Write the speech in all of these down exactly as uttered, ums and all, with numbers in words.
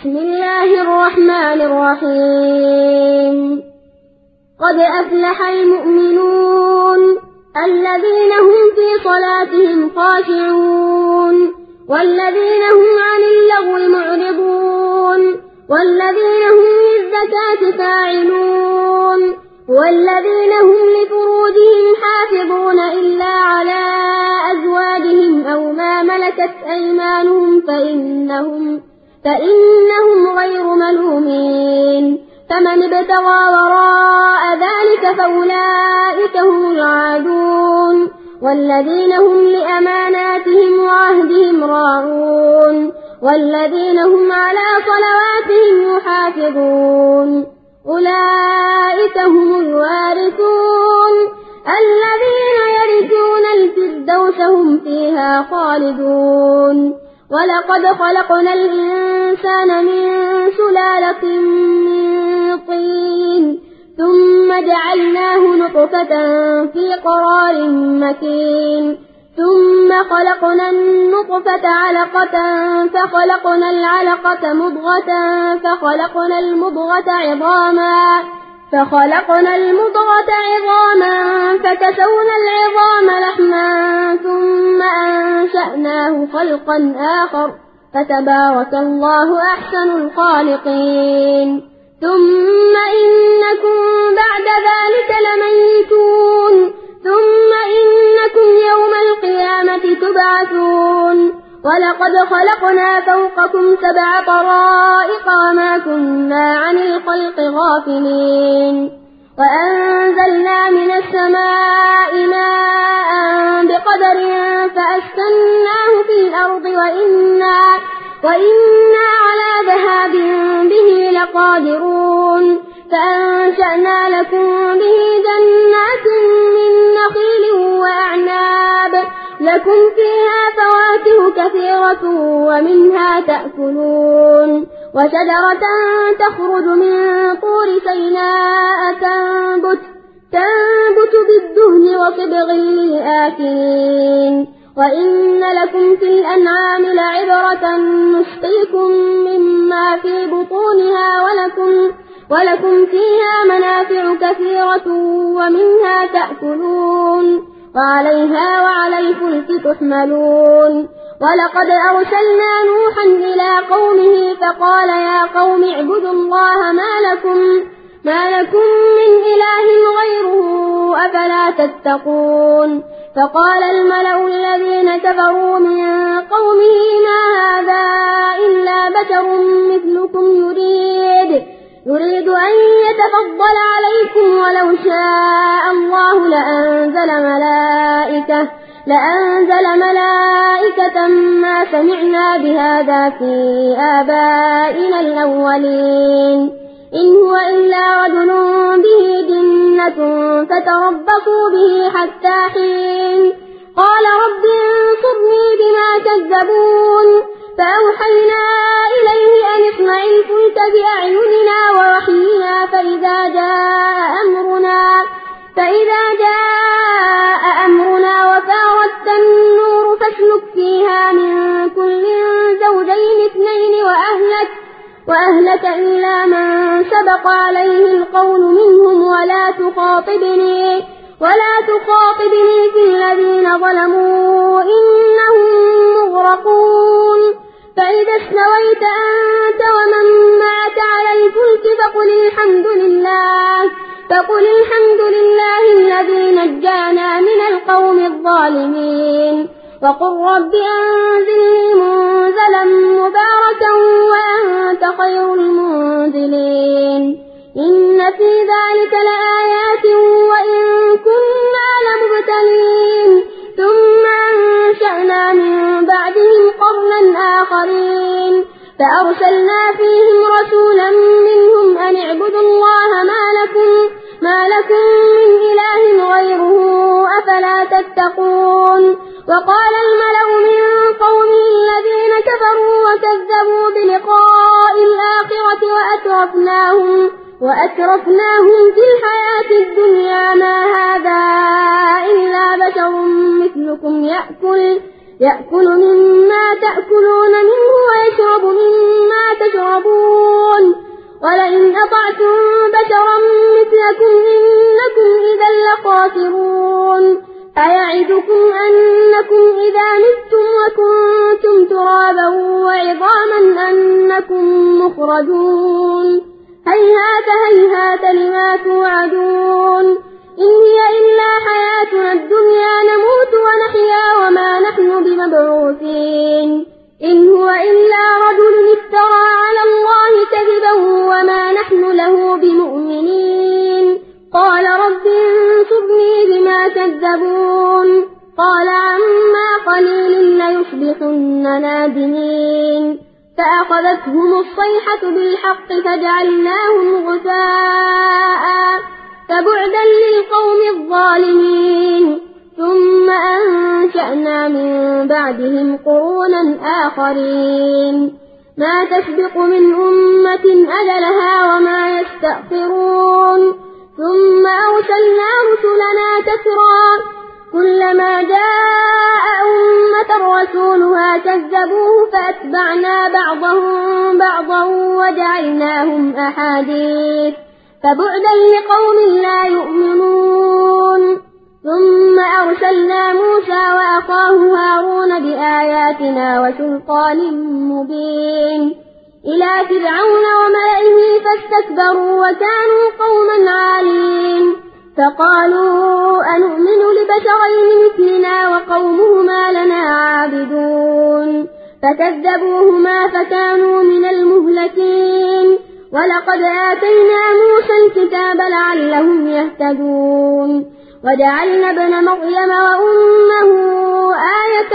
بسم الله الرحمن الرحيم قد أفلح المؤمنون الذين هم في صلاتهم خاشعون والذين هم عن اللغو معرضون والذين هم للزكاة فاعلون والذين هم لفروجهم حافظون إلا على أزواجهم أو ما ملكت أيمانهم فإنهم, فإنهم غير ملومين فمن ابتغى وراء ذلك فأولئك هم العادون والذين هم لأماناتهم وعهدهم راعون والذين هم على صلواتهم يحافظون أولئك هم الوارثون الذين يرثون الفردوس هم فيها خالدون ولقد خلقنا الإنسان من سلالة من طين ثم جعلناه نطفة في قرار مكين ثم خلقنا النطفة علقة فخلقنا العلقة مضغة فخلقنا المضغة عظاما فخلقنا المضغة عظاما فكسونا العظام لحما ثم أنشأناه خلقا آخر فتبارك الله أحسن الخالقين ثم إنكم بعد ذلك لميتون ثم إنكم يوم القيامة تبعثون ولقد خلقنا فوقكم سبع طرائق وما كنا عن الخلق غافلين وأنزلنا من السماء ماء بقدر فأسكناه في الأرض وإنا, وإنا على ذهاب به لقادرون فأنشأنا لكم به جنات من نخيل وأعناب لكم فيها فواكه كثيرة ومنها تأكلون وشجرة تخرج من طور سيناء تنبت, تنبت بالدهن وصبغ للآكلين وإن لكم في الأنعام لعبرة نسقيكم مما في بطونها ولكم, ولكم فيها منافع كثيرة ومنها تأكلون وعليها وعلى الفلك تحملون ولقد أرسلنا نوحا إلى قومه فقال يا قوم اعبدوا الله ما لكم, ما لكم من إله غيره أفلا تتقون فقال الملأ الذين كفروا من قومه ما هذا إلا بشر مثلكم يريد, يريد أن يتفضل عليكم ولو شاء الله لأنزل ملائكة, لأنزل ملائكة ما سمعنا بهذا في آبائنا الأولين إن هو إلا رجل به جنة فتربصوا به حتى حين قال رب انصرني بما كذبون فأوحينا إليه أن اصنع الفلك بأعيننا ووحينا فإذا جاء أمرنا, فإذا جاء أمرنا وفارت النور فاسلك فيها من كل زوجين اثنين وأهلك, وأهلك إلا من سبق عليه القول منهم ولا تخاطبني, ولا تخاطبني في الذين ظلموا إنهم مغرقون فإذا استويت أنت ومن معك على الفلك فقل الحمد لله, فقل الحمد لله الذي نجانا من القوم الظالمين وقل رب أنزلني منزلا مباركا وأنت خير المنزلين إن في ذلك لآيات وإن كنا لمبتلين ثم أنشأنا من بعدهم قرنا آخرين فأرسلنا فيهم رسولا منهم أن اعبدوا الله ما لكم, ما لكم من إله غيره أفلا تتقون وقال الملأ من قومه الذين كفروا وكذبوا بلقاء الآخرة وأترفناهم, وأترفناهم في الحياة الدنيا ما هذا إلا بشر مثلكم يأكل, يأكل مما تأكلون منه ويشرب مما تشربون أطعتم بشرا مثلكم إنكم إذا لخاسرون أيعدكم أنكم إذا متم وكنتم ترابا وعظاما أنكم مخرجون هيهات هيهات لما توعدون إن هي إلا حياتنا الدنيا نموت ونحيا وما نحن بمبعوثين إن هو إلا رجل افترى على الله كذبا وما نحن له بمؤمنين قال رب انصرني بما كذبون قال عما قليل ليصبحن نادمين فأخذتهم الصيحة بالحق فجعلناهم غثاء فبعدا للقوم الظالمين ثم أنشأنا من بعدهم قرونا آخرين ما تسبق من أمة أجلها وما يستأخرون ثم أرسلنا رسلنا تترى كلما جاء أمة رسولها كذبوه فأتبعنا بعضهم بعضا وجعلناهم أحاديث فبعدا لقوم لا يؤمنون ثم أرسلنا موسى وأخاه هارون بآياتنا وسلطان مبين إلى فرعون وملئه فاستكبروا وكانوا قوما عالين فقالوا أنؤمن لبشرين مثلنا وقومهما لنا عابدون فكذبوهما فكانوا من المهلكين ولقد آتينا موسى الكتاب لعلهم يهتدون وجعلنا ابن مريم وأمه آية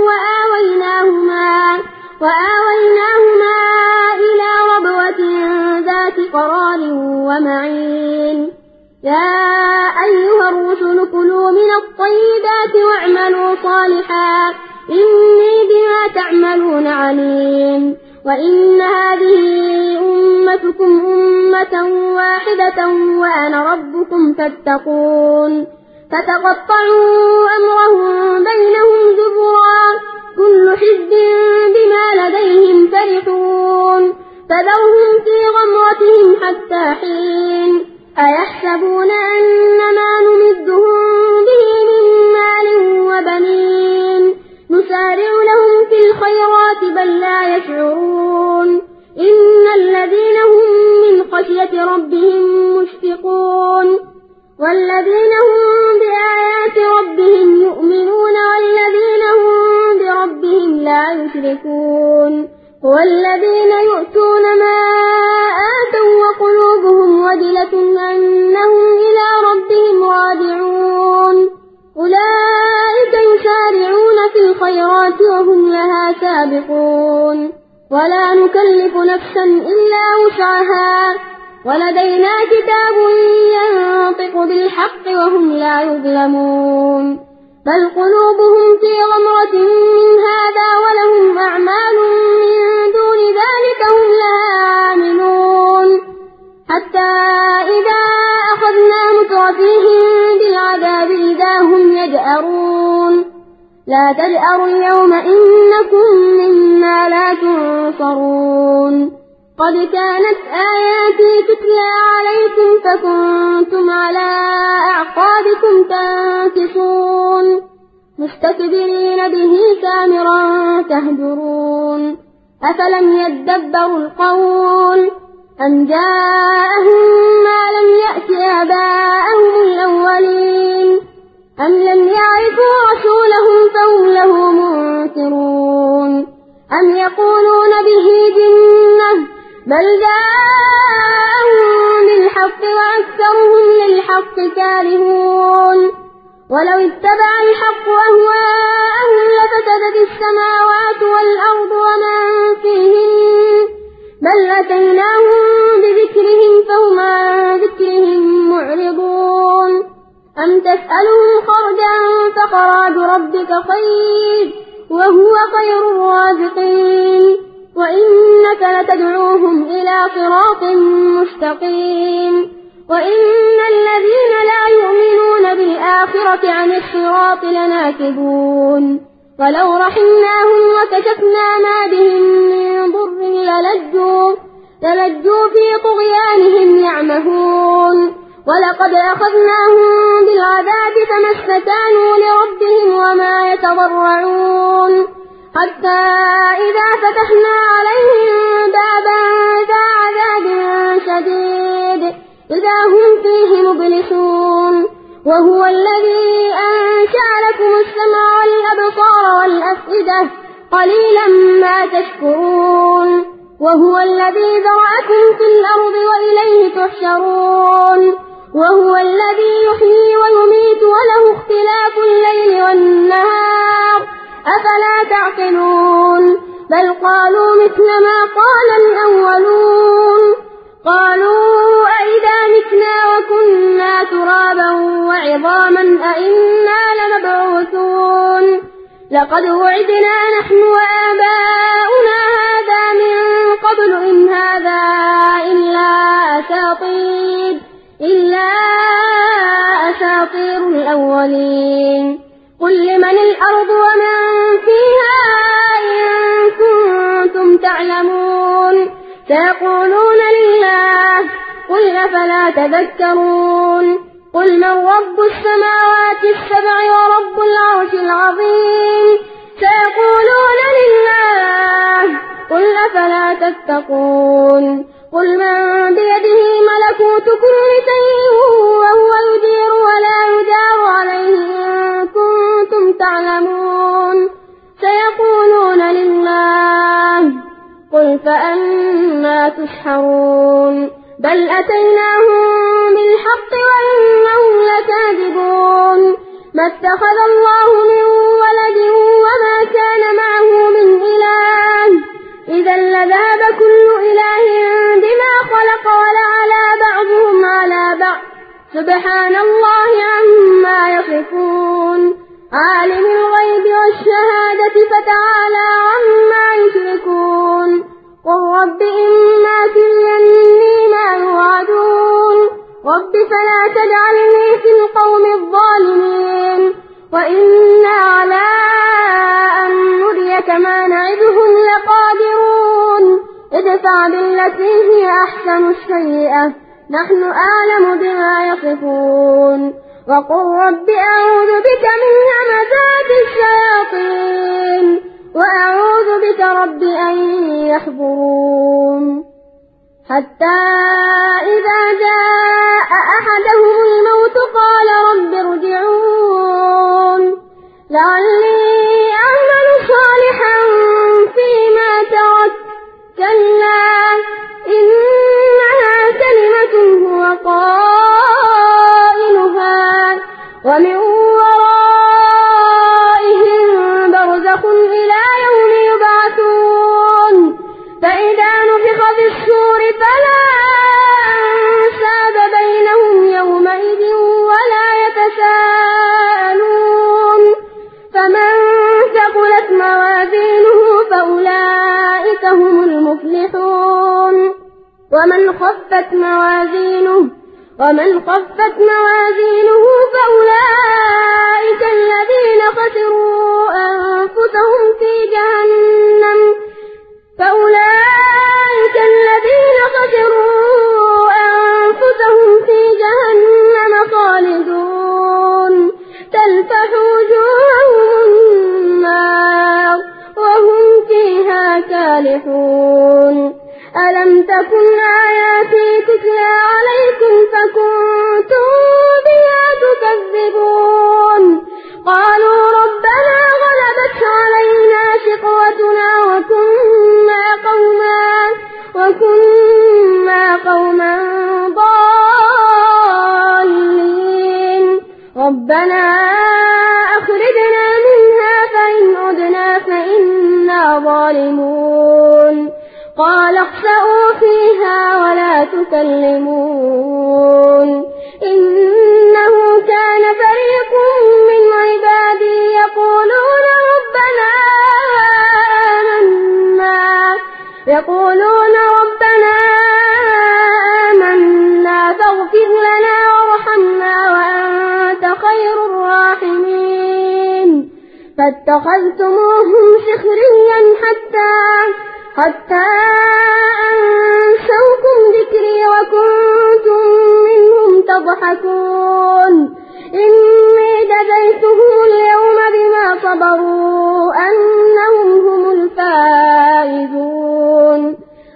وآويناهما, وآويناهما إلى ربوة ذات قرار ومعين يا أيها الرسل كلوا من الطيبات واعملوا صالحا إني بما تعملون عليم وإن هذه أمتكم أمة واحدة وأنا ربكم فاتقون فتقطعوا أمرهم بينهم زبرا كل حزب بما لديهم فرحون فذرهم في غمرتهم حتى حين أيحسبون أنما نمدهم به من مال وبنين نسارع لهم في الخيرات بل لا يشعرون إن الذين هم من خشية ربهم مشفقون والذين هم بآيات ربهم يؤمنون والذين هم بربهم لا يشركون والذين يؤتون ما آتوا وقلوبهم وجلة أنهم إلى ربهم راجعون أولئك يسارعون في الخيرات وهم لها سابقون ولا نكلف نفسا إلا وسعها ولدينا كتاب ينطق بالحق وهم لا يظلمون بل قلوبهم في غمرة من هذا ولهم أعمال من دون ذلك هم لها عاملون حتى إذا أخذنا مترفيهم بالعذاب إذا هم يجأرون لا تجأروا اليوم إنكم منا لا تنصرون قد كانت آياتي تتلى عليكم فكنتم على أعقابكم تنكصون مستكبرين به سامرا تهجرون أفلم يدبروا القول أم جاءهم ما لم يأت آباءهم الأولين أم لم يعرفوا رسولهم فهم له منكرون أم يقولون به جنة بل جاءهم بالحق وأكثرهم للحق كارهون ولو اتبع الحق أهواءهم لفسدت السماوات والأرض ومن فيهن بل أتيناهم بذكرهم فهم عن ذكرهم معرضون أم تسألهم خرجا فخراج ربك خير وهو خير الرازقين وإنك لتدعوهم إلى صراط مستقيم وإن الذين لا يؤمنون بالآخرة عن الصراط لناكبون ولو رحمناهم وكشفنا ما بهم من ضر للجوا, فلجوا في طغيانهم يعمهون ولقد أخذناهم بالعذاب فما استكانوا لربهم وما يتضرعون حتى إذا فتحنا عليهم بابا ذا عذاب شديد إذا هم فيه مبلسون وهو الذي أنشأ لكم السمع والأبصار والأفئدة قليلا ما تشكرون وهو الذي ذرأكم في الأرض وإليه تحشرون وهو الذي يحيي ويميت وله اختلاف الليل والنهار أفلا تعقلون بل قالوا مثل ما قال الأولون قالوا أئذا متنا وكنا ترابا وعظاما أئنا لمبعوثون لقد وعدنا نحن وآباؤنا هذا من قبل إن هذا إلا أساطير إلا أساطير الأولين قل لمن الأرض ومن فيها إن كنتم تعلمون سيقولون لله قل أفلا تذكرون قل من رب السماوات السبع ورب العرش العظيم سيقولون لله قل أفلا تتقون قل من بيده ملكوت كل شيء وهو يجير ولا يجار عليه إن كنتم تعلمون سيقولون لله قل فأنا تسحرون بل أتيناهم بالحق وإنهم لكاذبون ما اتخذ الله من ولد وما كان معه من إله إذا لذهب كل إله بما خلق ولعلى بعضهم على بعض سبحان الله عما يصفون عالم الغيب والشهادة فتعالى عما يشركون قل رب إما تريني ما يوعدون رب فلا تجعلني في القوم الظالمين وإنا على أن نريك ما نعدهم لقادرون ادفع بالتي هي أحسن السيئة نحن أعلم بما يصفون وقل رب أعوذ بك من همزات الشياطين وأعوذ بك رب أن يحضرون حتى إذا جاء أحدهم الموت قال رب ارجعون لعلي أعمل صالحا فيما تركت كلا إنها كلمة هو قائلها ومن ورائهم برزخ إلى يوم يبعثون فإذا نفخ في الصور فلا أنساب بينهم يومئذ ولا يتساءلون فمن ثقلت موازينه فأولئك هم المفلحون ومن خفت موازينه ومن خفت موازينه فأولئك الذين خسروا أنفسهم في جهنم فأولئك الذين خسروا أنفسهم في جهنم خالدون تلفح وجوههم النار وهم فيها كالحون ألم تكن آياتي تتلى عليكم فكنتم بها تكذبون قالوا ربنا غلبت علينا شقوتنا وكنا قوما وكنا قوما ضالين ربنا أخرجنا منها فإن عدنا فإنا ظالمون قال اخسئوا فيها ولا تكلمون إنه كان فريق من عبادي يقولون ربنا آمنا يقولون ربنا آمنا فاغفر لنا وارحمنا وأنت خير الراحمين فاتخذتموهم سخريا حتى حتى أنسوا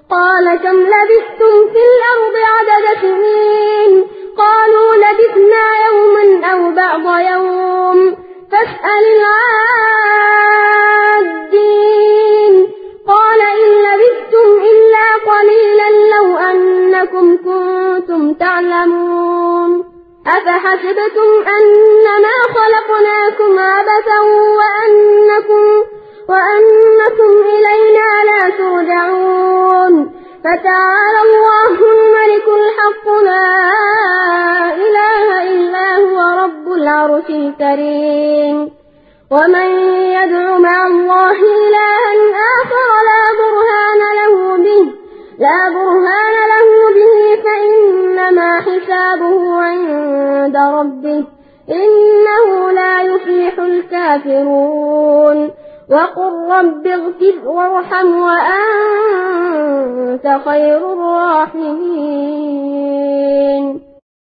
قال كم لبثتم في الأرض عدد سنين قالوا لبثنا يوما أو بعض يوم فاسأل العادين قال إن لبثتم إلا قليلا لو أنكم كنتم تعلمون أفحسبتم أنما خلقناكم عبثا وأنكم, وأنكم إلينا لا ترجعون فتعالى الله الملك الحق لا إله إلا هو رب العرش الكريم ومن يدع مع الله إلها آخر لا برهان له به لا برهان له به فإنما حسابه عند ربه إنه لا يفلح الكافرون وقل رب اغفر وارحم وأنت خير الراحمين.